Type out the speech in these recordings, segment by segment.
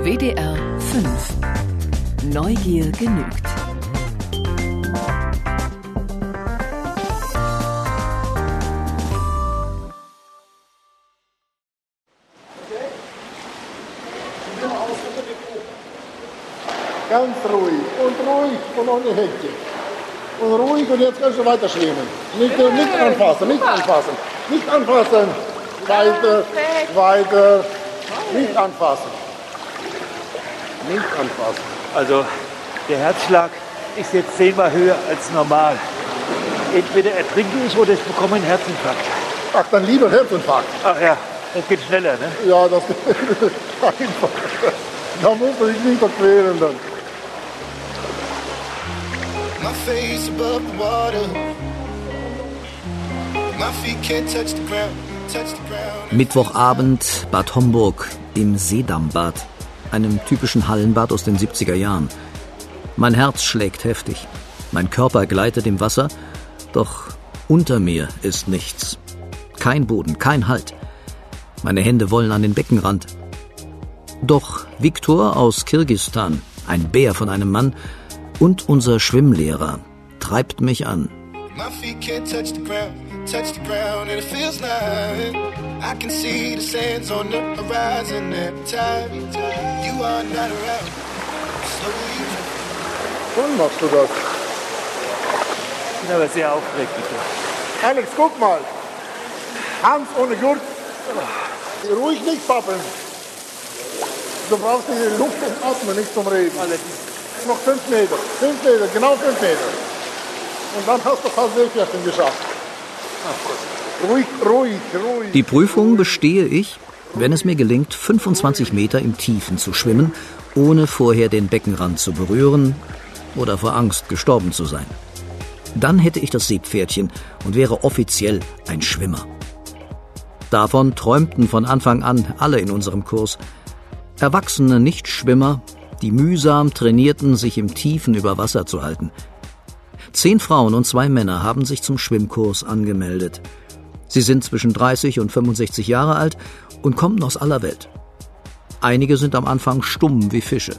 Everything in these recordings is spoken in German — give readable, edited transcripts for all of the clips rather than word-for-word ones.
WDR 5. Neugier genügt. Ganz ruhig und ohne Hektik. Und ruhig und jetzt kannst du weiter schwimmen. Nicht anfassen. Weiter. Nicht anfassen. Also der Herzschlag ist jetzt 10-mal höher als normal. Entweder ertrinke ich oder ich bekomme einen Herzinfarkt. Ach, dann lieber Herzinfarkt. Ach ja, das geht schneller, ne? Ja, das geht einfach. Da muss man sich nicht verqueren dann. My face above the water. My feet can't touch the ground. Mittwochabend, Bad Homburg im Seedammbad, einem typischen Hallenbad aus den 70er Jahren. Mein Herz schlägt heftig, mein Körper gleitet im Wasser, doch unter mir ist nichts. Kein Boden, kein Halt. Meine Hände wollen an den Beckenrand. Doch Viktor aus Kirgisistan, ein Bär von einem Mann, und unser Schwimmlehrer treibt mich an. My feet can't touch the ground, and it feels like I can see the sands on the horizon every time you are not around. Slowly. Wann machst du das? Ich bin aber sehr aufgeregt, bitte. Alex, guck mal. Hans ohne Gurt. Ruhig nicht pappeln. Du brauchst die Luft zum Atmen, nicht zum Reden. Noch 5 Meter, genau 5 Meter. Und dann hast du fast Seepferdchen geschafft. Ruhig. Die Prüfung bestehe ich, wenn es mir gelingt, 25 Meter im Tiefen zu schwimmen, ohne vorher den Beckenrand zu berühren oder vor Angst gestorben zu sein. Dann hätte ich das Seepferdchen und wäre offiziell ein Schwimmer. Davon träumten von Anfang an alle in unserem Kurs. Erwachsene Nichtschwimmer, die mühsam trainierten, sich im Tiefen über Wasser zu halten. 10 Frauen und 2 Männer haben sich zum Schwimmkurs angemeldet. Sie sind zwischen 30 und 65 Jahre alt und kommen aus aller Welt. Einige sind am Anfang stumm wie Fische.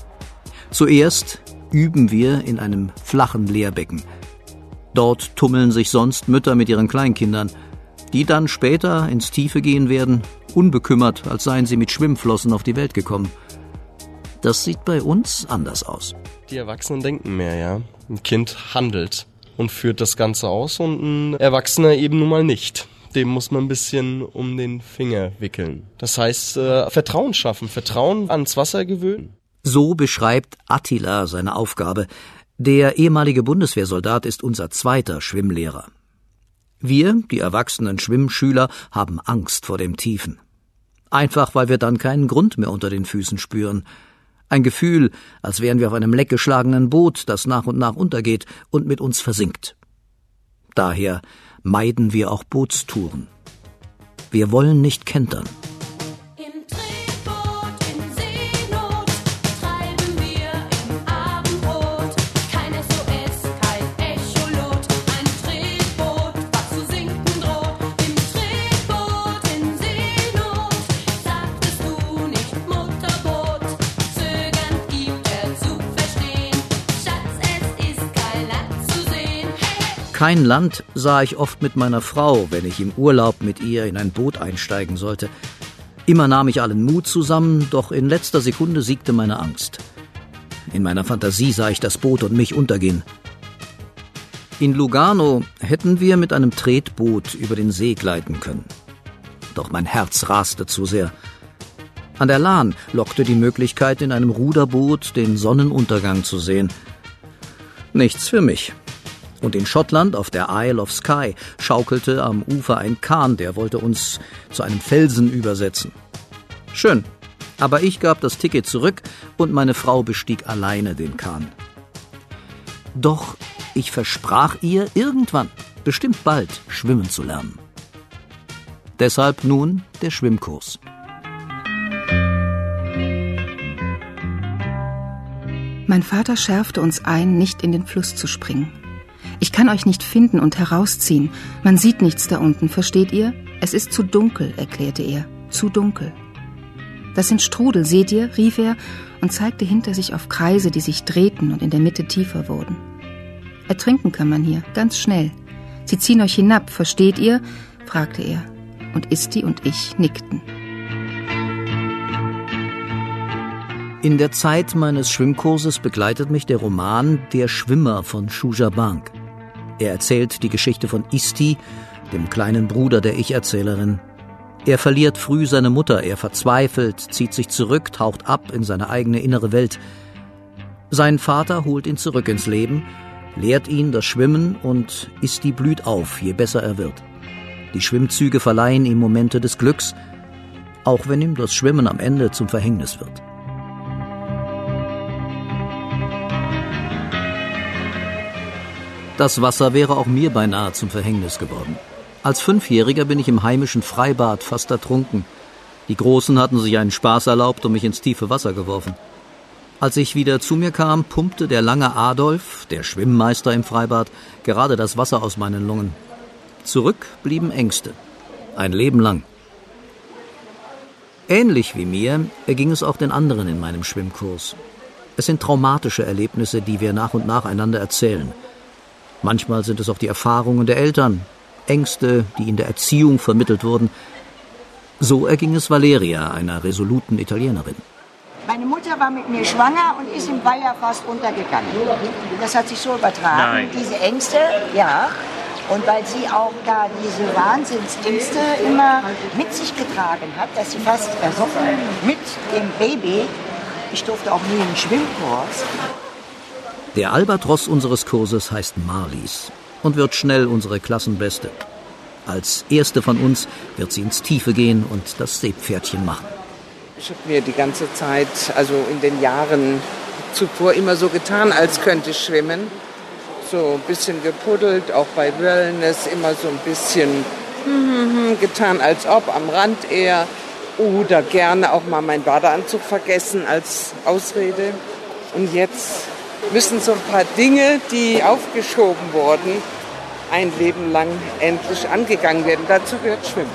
Zuerst üben wir in einem flachen Lehrbecken. Dort tummeln sich sonst Mütter mit ihren Kleinkindern, die dann später ins Tiefe gehen werden, unbekümmert, als seien sie mit Schwimmflossen auf die Welt gekommen. Das sieht bei uns anders aus. Die Erwachsenen denken mehr, ja. Ein Kind handelt und führt das Ganze aus und ein Erwachsener eben nun mal nicht. Dem muss man ein bisschen um den Finger wickeln. Das heißt, Vertrauen schaffen, Vertrauen ans Wasser gewöhnen. So beschreibt Attila seine Aufgabe. Der ehemalige Bundeswehrsoldat ist unser zweiter Schwimmlehrer. Wir, die erwachsenen Schwimmschüler, haben Angst vor dem Tiefen. Einfach, weil wir dann keinen Grund mehr unter den Füßen spüren. Ein Gefühl, als wären wir auf einem leckgeschlagenen Boot, das nach und nach untergeht und mit uns versinkt. Daher meiden wir auch Bootstouren. Wir wollen nicht kentern. Im Tretboot in Seenot treiben wir im Abendrot. Kein SOS, kein Echolot. Ein Tretboot, was zu sinken droht. Im Tretboot in Seenot sagtest du nicht Mutterboot. Zögernd gibt zu verstehen. Schatz, es ist kein Land zu sehen. Hey. Kein Land sah ich oft mit meiner Frau, wenn ich im Urlaub mit ihr in ein Boot einsteigen sollte. Immer nahm ich allen Mut zusammen, doch in letzter Sekunde siegte meine Angst. In meiner Fantasie sah ich das Boot und mich untergehen. In Lugano hätten wir mit einem Tretboot über den See gleiten können. Doch mein Herz raste zu sehr. An der Lahn lockte die Möglichkeit, in einem Ruderboot den Sonnenuntergang zu sehen. Nichts für mich. Und in Schottland auf der Isle of Skye schaukelte am Ufer ein Kahn, der wollte uns zu einem Felsen übersetzen. Schön, aber ich gab das Ticket zurück und meine Frau bestieg alleine den Kahn. Doch ich versprach ihr, irgendwann, bestimmt bald, schwimmen zu lernen. Deshalb nun der Schwimmkurs. Mein Vater schärfte uns ein, nicht in den Fluss zu springen. Ich kann euch nicht finden und herausziehen. Man sieht nichts da unten, versteht ihr? Es ist zu dunkel, erklärte er. Zu dunkel. Das sind Strudel, seht ihr?, rief er und zeigte hinter sich auf Kreise, die sich drehten und in der Mitte tiefer wurden. Ertrinken kann man hier, ganz schnell. Sie ziehen euch hinab, versteht ihr?, fragte er. Und Isti und ich nickten. In der Zeit meines Schwimmkurses begleitet mich der Roman Der Schwimmer von Shuja Bank. Er erzählt die Geschichte von Isti, dem kleinen Bruder der Ich-Erzählerin. Er verliert früh seine Mutter, er verzweifelt, zieht sich zurück, taucht ab in seine eigene innere Welt. Sein Vater holt ihn zurück ins Leben, lehrt ihn das Schwimmen und Isti blüht auf, je besser er wird. Die Schwimmzüge verleihen ihm Momente des Glücks, auch wenn ihm das Schwimmen am Ende zum Verhängnis wird. Das Wasser wäre auch mir beinahe zum Verhängnis geworden. Als 5-Jähriger bin ich im heimischen Freibad fast ertrunken. Die Großen hatten sich einen Spaß erlaubt und mich ins tiefe Wasser geworfen. Als ich wieder zu mir kam, pumpte der lange Adolf, der Schwimmmeister im Freibad, gerade das Wasser aus meinen Lungen. Zurück blieben Ängste. Ein Leben lang. Ähnlich wie mir erging es auch den anderen in meinem Schwimmkurs. Es sind traumatische Erlebnisse, die wir nach und nach einander erzählen. Manchmal sind es auch die Erfahrungen der Eltern, Ängste, die in der Erziehung vermittelt wurden. So erging es Valeria, einer resoluten Italienerin. Meine Mutter war mit mir schwanger und ist im Weiher fast untergegangen. Das hat sich so übertragen, Nein. diese Ängste, ja. Und weil sie auch da diese Wahnsinnsängste immer mit sich getragen hat, dass sie fast ersoffen mit dem Baby. Ich durfte auch nie in den Schwimmkurs. Der Albatros unseres Kurses heißt Marlies und wird schnell unsere Klassenbeste. Als erste von uns wird sie ins Tiefe gehen und das Seepferdchen machen. Ich habe mir die ganze Zeit, also in den Jahren zuvor, immer so getan, als könnte ich schwimmen. So ein bisschen gepuddelt, auch bei Wellness, immer so ein bisschen getan, als ob, am Rand eher. Oder gerne auch mal meinen Badeanzug vergessen als Ausrede. Und jetzt müssen so ein paar Dinge, die aufgeschoben wurden, ein Leben lang endlich angegangen werden. Dazu gehört Schwimmen.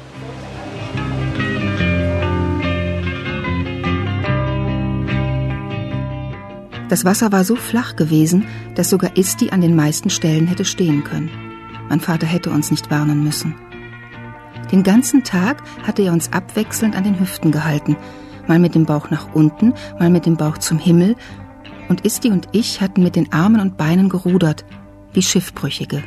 Das Wasser war so flach gewesen, dass sogar Isti an den meisten Stellen hätte stehen können. Mein Vater hätte uns nicht warnen müssen. Den ganzen Tag hatte er uns abwechselnd an den Hüften gehalten, mal mit dem Bauch nach unten, mal mit dem Bauch zum Himmel, und Isti und ich hatten mit den Armen und Beinen gerudert, wie Schiffbrüchige.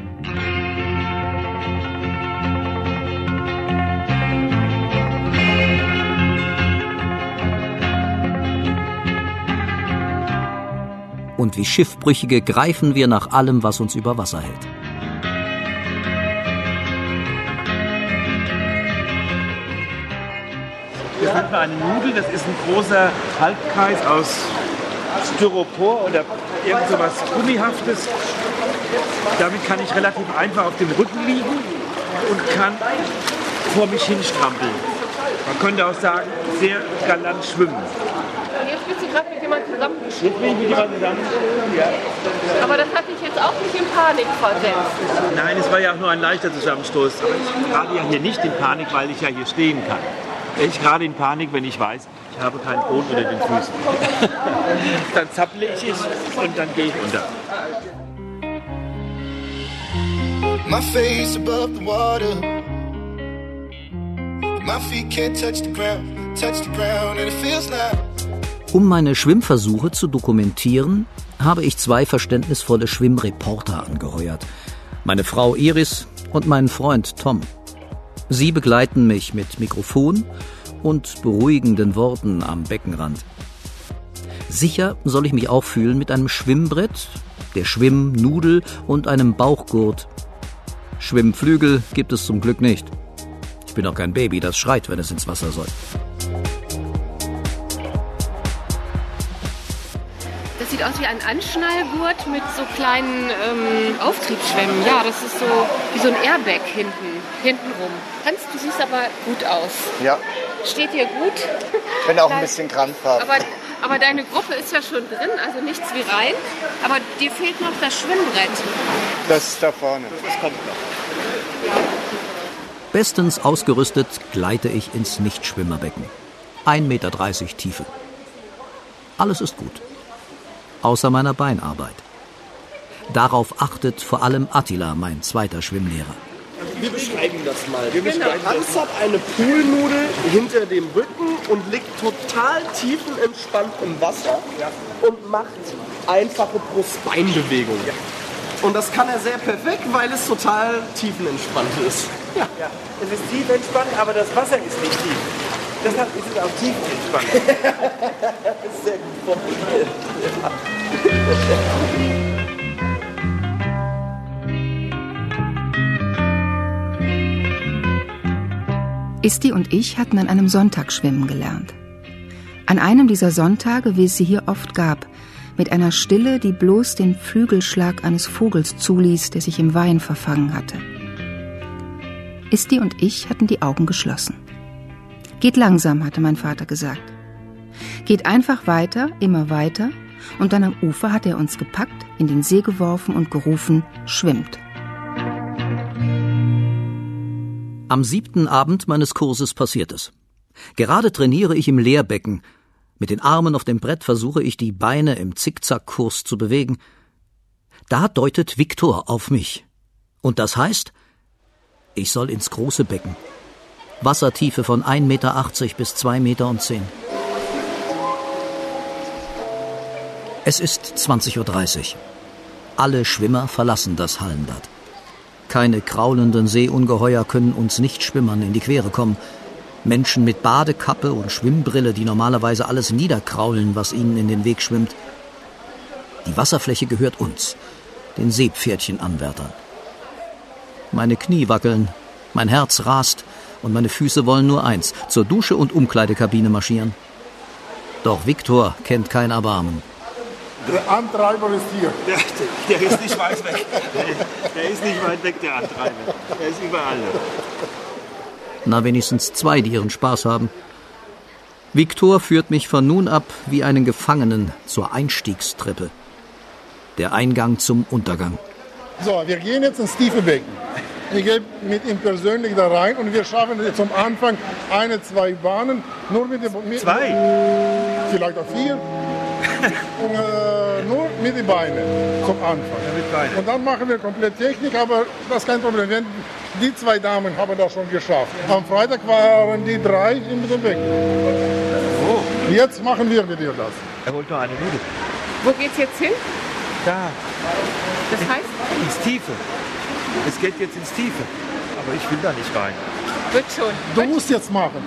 Und wie Schiffbrüchige greifen wir nach allem, was uns über Wasser hält. Das nennt man eine Nudel, das ist ein großer Halbkreis aus Styropor oder irgend so was Gummihaftes. Damit kann ich relativ einfach auf dem Rücken liegen und kann vor mich hinstrampeln. Man könnte auch sagen, sehr galant schwimmen. Jetzt bist du gerade mit jemandem zusammen. Jetzt bin ich mit jemandem zusammen. Ja. Aber das hat dich jetzt auch nicht in Panik versetzt. Nein, es war ja auch nur ein leichter Zusammenstoß. Aber ich gerade ja hier nicht in Panik, weil ich ja hier stehen kann. Ich gerade in Panik, wenn ich weiß, ich habe keinen Boden unter den Füßen. Dann zapple ich es und dann gehe ich unter. My face above the water. My feet can't touch the ground, and it feels like. Um meine Schwimmversuche zu dokumentieren, habe ich 2 verständnisvolle Schwimmreporter angeheuert. Meine Frau Iris und meinen Freund Tom. Sie begleiten mich mit Mikrofon und beruhigenden Worten am Beckenrand. Sicher soll ich mich auch fühlen mit einem Schwimmbrett, der Schwimmnudel und einem Bauchgurt. Schwimmflügel gibt es zum Glück nicht. Ich bin auch kein Baby, das schreit, wenn es ins Wasser soll. Das sieht aus wie ein Anschnallgurt mit so kleinen Auftriebsschwämmen. Ja, das ist so wie so ein Airbag hintenrum. Hans, du siehst aber gut aus. Ja. Steht dir gut? Ich bin auch ein bisschen krampfhaft. Aber deine Gruppe ist ja schon drin, also nichts wie rein. Aber dir fehlt noch das Schwimmbrett. Das ist da vorne. Das kommt noch. Bestens ausgerüstet gleite ich ins Nichtschwimmerbecken. 1,30 Meter Tiefe. Alles ist gut. Außer meiner Beinarbeit. Darauf achtet vor allem Attila, mein zweiter Schwimmlehrer. Wir beschreiben das mal. Hans hat eine Poolnudel hinter dem Rücken und liegt total tiefenentspannt im Wasser und macht einfache Brust-Bein-Bewegungen. Und das kann er sehr perfekt, weil es total tiefenentspannt ist. Ja, es ist tiefenentspannt, aber das Wasser ist nicht tief. Deshalb ist es auch tiefenentspannt. Sehr gut formuliert. Isti und ich hatten an einem Sonntag schwimmen gelernt. An einem dieser Sonntage, wie es sie hier oft gab, mit einer Stille, die bloß den Flügelschlag eines Vogels zuließ, der sich im Wein verfangen hatte. Isti und ich hatten die Augen geschlossen. Geht langsam, hatte mein Vater gesagt. Geht einfach weiter, immer weiter, und dann am Ufer hat er uns gepackt, in den See geworfen und gerufen, schwimmt. Am 7. Abend meines Kurses passiert es. Gerade trainiere ich im Lehrbecken. Mit den Armen auf dem Brett versuche ich, die Beine im Zickzackkurs zu bewegen. Da deutet Viktor auf mich. Und das heißt, ich soll ins große Becken. Wassertiefe von 1,80 Meter bis 2,10 Meter. Es ist 20:30 Uhr. Alle Schwimmer verlassen das Hallenbad. Keine kraulenden Seeungeheuer können uns Nichtschwimmern in die Quere kommen. Menschen mit Badekappe und Schwimmbrille, die normalerweise alles niederkraulen, was ihnen in den Weg schwimmt. Die Wasserfläche gehört uns, den Seepferdchenanwärtern. Meine Knie wackeln, mein Herz rast und meine Füße wollen nur eins, zur Dusche und Umkleidekabine marschieren. Doch Viktor kennt kein Erbarmen. Der Antreiber ist hier. Der ist nicht weit weg. Der ist nicht weit weg, der Antreiber. Der ist überall. Na, wenigstens 2, die ihren Spaß haben. Viktor führt mich von nun ab wie einen Gefangenen zur Einstiegstreppe. Der Eingang zum Untergang. So, wir gehen jetzt ins tiefe Becken. Ich gehe mit ihm persönlich da rein und wir schaffen zum Anfang 1, 2 Bahnen. Nur mit dem... 2? Vielleicht auch 4. Und, nur mit den Beinen zum Anfang. Ja, mit Beinen. Und dann machen wir komplett Technik, aber das ist kein Problem. Die 2 Damen haben das schon geschafft. Am Freitag waren die 3 in dem Becken. Oh. Jetzt machen wir mit dir das. Er holt noch eine Nudel. Wo geht's jetzt hin? Da. Das heißt? Ins Tiefe. Es geht jetzt ins Tiefe. Aber ich will da nicht rein. Wird schon. Du musst jetzt machen.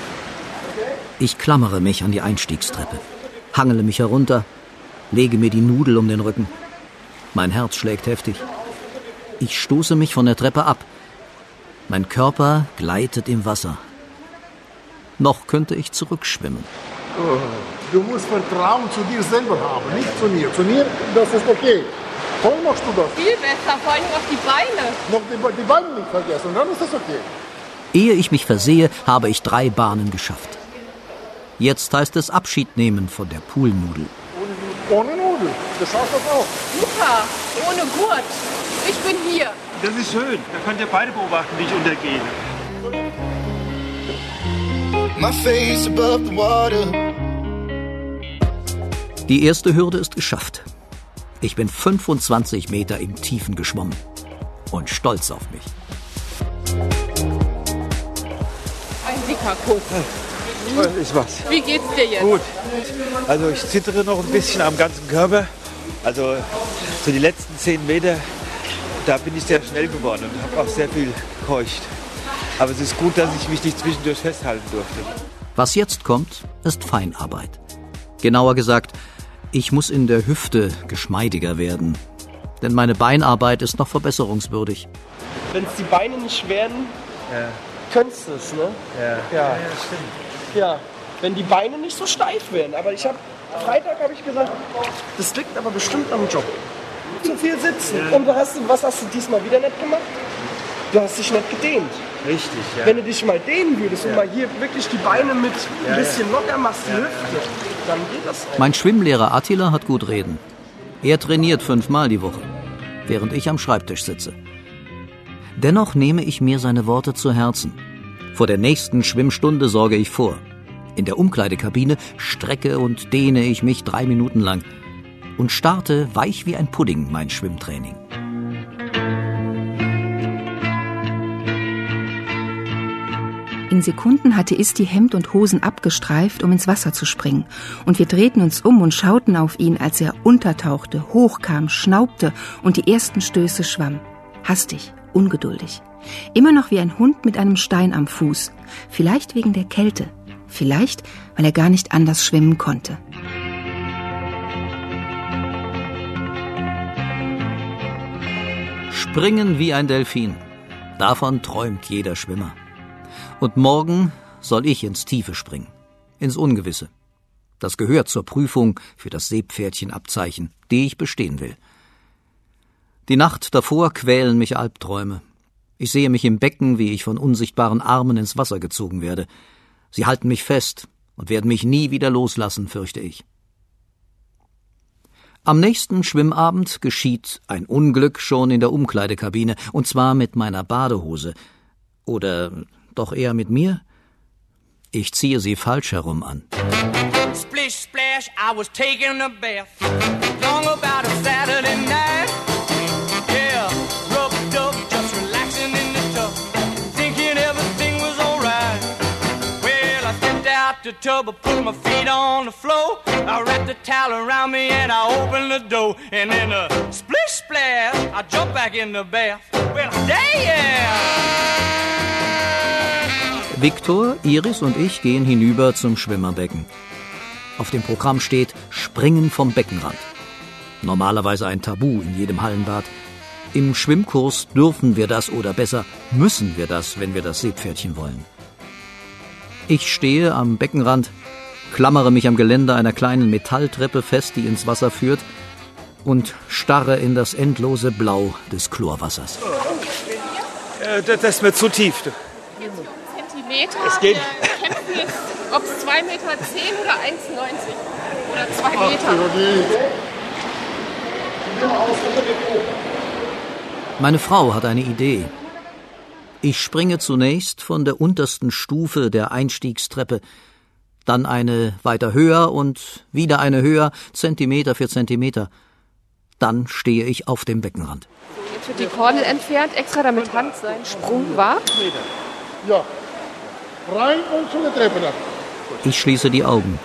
Ich klammere mich an die Einstiegstreppe, hangele mich herunter, lege mir die Nudel um den Rücken. Mein Herz schlägt heftig. Ich stoße mich von der Treppe ab. Mein Körper gleitet im Wasser. Noch könnte ich zurückschwimmen. Oh, du musst Vertrauen zu dir selber haben, nicht zu mir. Zu mir, das ist okay. Toll machst du das. Viel besser, vor allem auch die Beine. Noch die Beine nicht vergessen, dann ist das okay. Ehe ich mich versehe, habe ich 3 Bahnen geschafft. Jetzt heißt es Abschied nehmen von der Poolnudel. Ohne Nudel, du schaffst das auch. Super, ohne Gurt. Ich bin hier. Das ist schön. Da könnt ihr beide beobachten, wie ich untergehe. My face above the water. Die erste Hürde ist geschafft. Ich bin 25 Meter im Tiefen geschwommen und stolz auf mich. Ein dicker Kuss. Ist was. Wie geht's dir jetzt? Gut. Also ich zittere noch ein bisschen am ganzen Körper. Also so die letzten 10 Meter, da bin ich sehr schnell geworden und habe auch sehr viel keucht. Aber es ist gut, dass ich mich nicht zwischendurch festhalten durfte. Was jetzt kommt, ist Feinarbeit. Genauer gesagt, ich muss in der Hüfte geschmeidiger werden. Denn meine Beinarbeit ist noch verbesserungswürdig. Wenn es die Beine nicht wären, könntest du es, ne? Ja, stimmt. Ja, wenn die Beine nicht so steif wären. Aber Freitag habe ich gesagt, das liegt aber bestimmt am Job. Zu viel sitzen. Ja. Und was hast du diesmal wieder nicht gemacht? Du hast dich nicht gedehnt. Richtig, ja. Wenn du dich mal dehnen würdest und mal hier wirklich die Beine mit ein bisschen locker machst, die Hüfte, dann geht das auch. Mein Schwimmlehrer Attila hat gut reden. Er trainiert 5-mal die Woche, während ich am Schreibtisch sitze. Dennoch nehme ich mir seine Worte zu Herzen. Vor der nächsten Schwimmstunde sorge ich vor. In der Umkleidekabine strecke und dehne ich mich 3 Minuten lang und starte weich wie ein Pudding mein Schwimmtraining. In Sekunden hatte Isti Hemd und Hosen abgestreift, um ins Wasser zu springen. Und wir drehten uns um und schauten auf ihn, als er untertauchte, hochkam, schnaubte und die ersten Stöße schwamm. Hastig, ungeduldig. Immer noch wie ein Hund mit einem Stein am Fuß. Vielleicht wegen der Kälte. Vielleicht, weil er gar nicht anders schwimmen konnte. Springen wie ein Delfin. Davon träumt jeder Schwimmer. Und morgen soll ich ins Tiefe springen, ins Ungewisse. Das gehört zur Prüfung für das Seepferdchenabzeichen, die ich bestehen will. Die Nacht davor quälen mich Albträume. Ich sehe mich im Becken, wie ich von unsichtbaren Armen ins Wasser gezogen werde. Sie halten mich fest und werden mich nie wieder loslassen, fürchte ich. Am nächsten Schwimmabend geschieht ein Unglück schon in der Umkleidekabine, und zwar mit meiner Badehose. Oder doch eher mit mir? Ich ziehe sie falsch herum an. Splish splash, I was taking a bath. Long about a Saturday night. Yeah, rub-a-dub, just relaxing in the tub. Thinking everything was alright. Well, I stepped out the tub, I put my feet on the floor. I wrapped the towel around me and I opened the door. And then a splish splash, I jumped back in the bath. Well, damn! Viktor, Iris und ich gehen hinüber zum Schwimmerbecken. Auf dem Programm steht Springen vom Beckenrand. Normalerweise ein Tabu in jedem Hallenbad. Im Schwimmkurs dürfen wir das, oder besser müssen wir das, wenn wir das Seepferdchen wollen. Ich stehe am Beckenrand, klammere mich am Geländer einer kleinen Metalltreppe fest, die ins Wasser führt, und starre in das endlose Blau des Chlorwassers. Das ist mir zu tief. Zentimeter. Es geht. Wir kämpfen jetzt, ob es 2,10 Meter oder 1,90 oder 2 Meter. Meine Frau hat eine Idee. Ich springe zunächst von der untersten Stufe der Einstiegstreppe, dann eine weiter höher und wieder eine höher, Zentimeter für Zentimeter. Dann stehe ich auf dem Beckenrand. Jetzt wird die Kordel entfernt, extra damit Hand seinen Sprung war. Ja, rein und zu der Treppe dann. Ich schließe die Augen.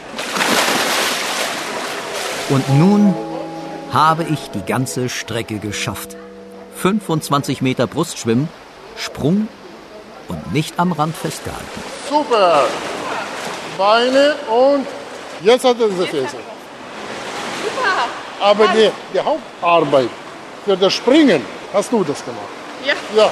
Und nun habe ich die ganze Strecke geschafft. 25 Meter Brustschwimmen, Sprung und nicht am Rand festgehalten. Super. Beine und jetzt hat er diese Fäße. Super. Aber die Hauptarbeit für das Springen hast du das gemacht. Ja. Ja.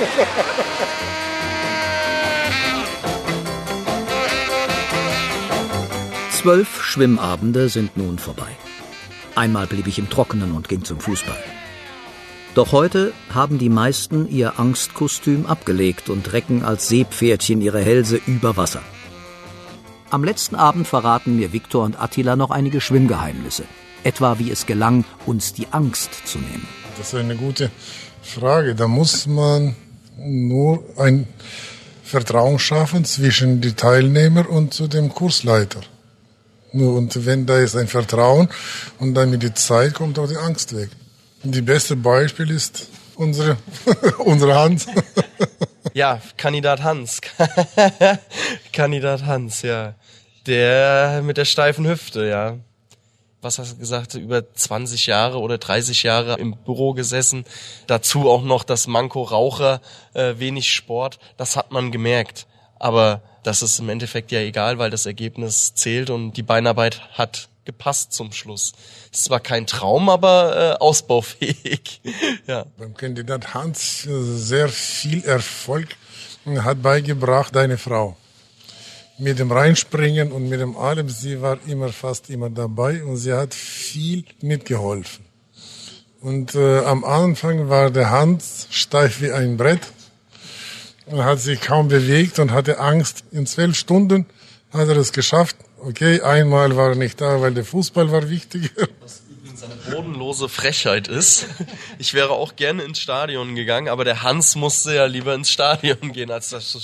Zwölf Schwimmabende sind nun vorbei. Einmal blieb ich im Trockenen und ging zum Fußball. Doch heute haben die meisten ihr Angstkostüm abgelegt und recken als Seepferdchen ihre Hälse über Wasser. Am letzten Abend verraten mir Viktor und Attila noch einige Schwimmgeheimnisse. Etwa wie es gelang, uns die Angst zu nehmen. Das ist eine gute Frage. Da muss man nur ein Vertrauen schaffen zwischen den Teilnehmern und zu dem Kursleiter. Und wenn da ist ein Vertrauen und dann mit der Zeit kommt auch die Angst weg. Und das beste Beispiel ist unsere Hans. Ja, Kandidat Hans. Kandidat Hans, ja. Der mit der steifen Hüfte, ja. Was hast du gesagt, über 20 Jahre oder 30 Jahre im Büro gesessen. Dazu auch noch das Manko Raucher, wenig Sport. Das hat man gemerkt. Aber das ist im Endeffekt ja egal, weil das Ergebnis zählt und die Beinarbeit hat gepasst zum Schluss. Es war kein Traum, aber ausbaufähig. Ja. Beim Kandidat Hans sehr viel Erfolg hat beigebracht deine Frau. Mit dem Reinspringen und mit dem allem, sie war fast immer dabei und sie hat viel mitgeholfen. Und am Anfang war der Hans steif wie ein Brett und hat sich kaum bewegt und hatte Angst. In 12 Stunden hat er es geschafft. Okay, einmal war er nicht da, weil der Fußball war wichtiger. Was übrigens eine bodenlose Frechheit ist. Ich wäre auch gerne ins Stadion gegangen, aber der Hans musste ja lieber ins Stadion gehen, als das zu schwimmen.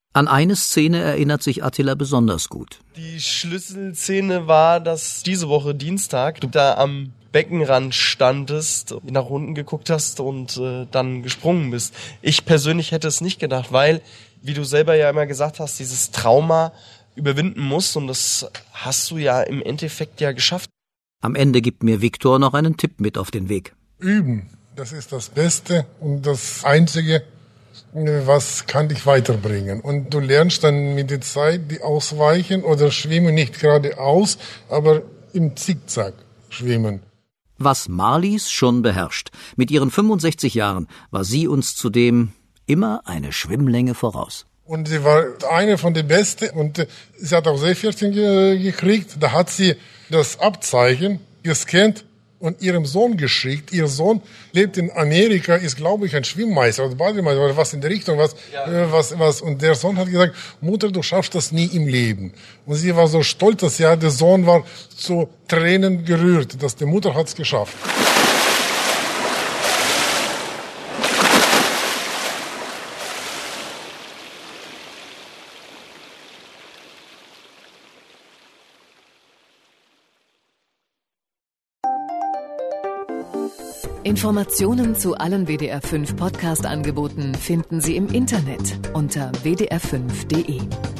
An eine Szene erinnert sich Attila besonders gut. Die Schlüsselszene war, dass diese Woche Dienstag du da am Beckenrand standest, nach unten geguckt hast und dann gesprungen bist. Ich persönlich hätte es nicht gedacht, weil, wie du selber ja immer gesagt hast, dieses Trauma überwinden musst und das hast du ja im Endeffekt ja geschafft. Am Ende gibt mir Viktor noch einen Tipp mit auf den Weg. Üben, das ist das Beste und das Einzige, was kann dich weiterbringen. Und du lernst dann mit der Zeit die Ausweichen oder Schwimmen nicht geradeaus, aber im Zickzack schwimmen. Was Marlies schon beherrscht. Mit ihren 65 Jahren war sie uns zudem immer eine Schwimmlänge voraus. Und sie war eine von den Besten und sie hat auch Seepferdchen gekriegt. Da hat sie das Abzeichen gescannt und ihrem Sohn geschickt. Ihr Sohn lebt in Amerika, ist, glaube ich, ein Schwimmmeister oder Bademeister oder was in der Richtung. Was. Und der Sohn hat gesagt, Mutter, du schaffst das nie im Leben. Und sie war so stolz, dass der Sohn war zu Tränen gerührt, dass die Mutter hat's geschafft. Informationen zu allen WDR 5 Podcast-Angeboten finden Sie im Internet unter wdr5.de.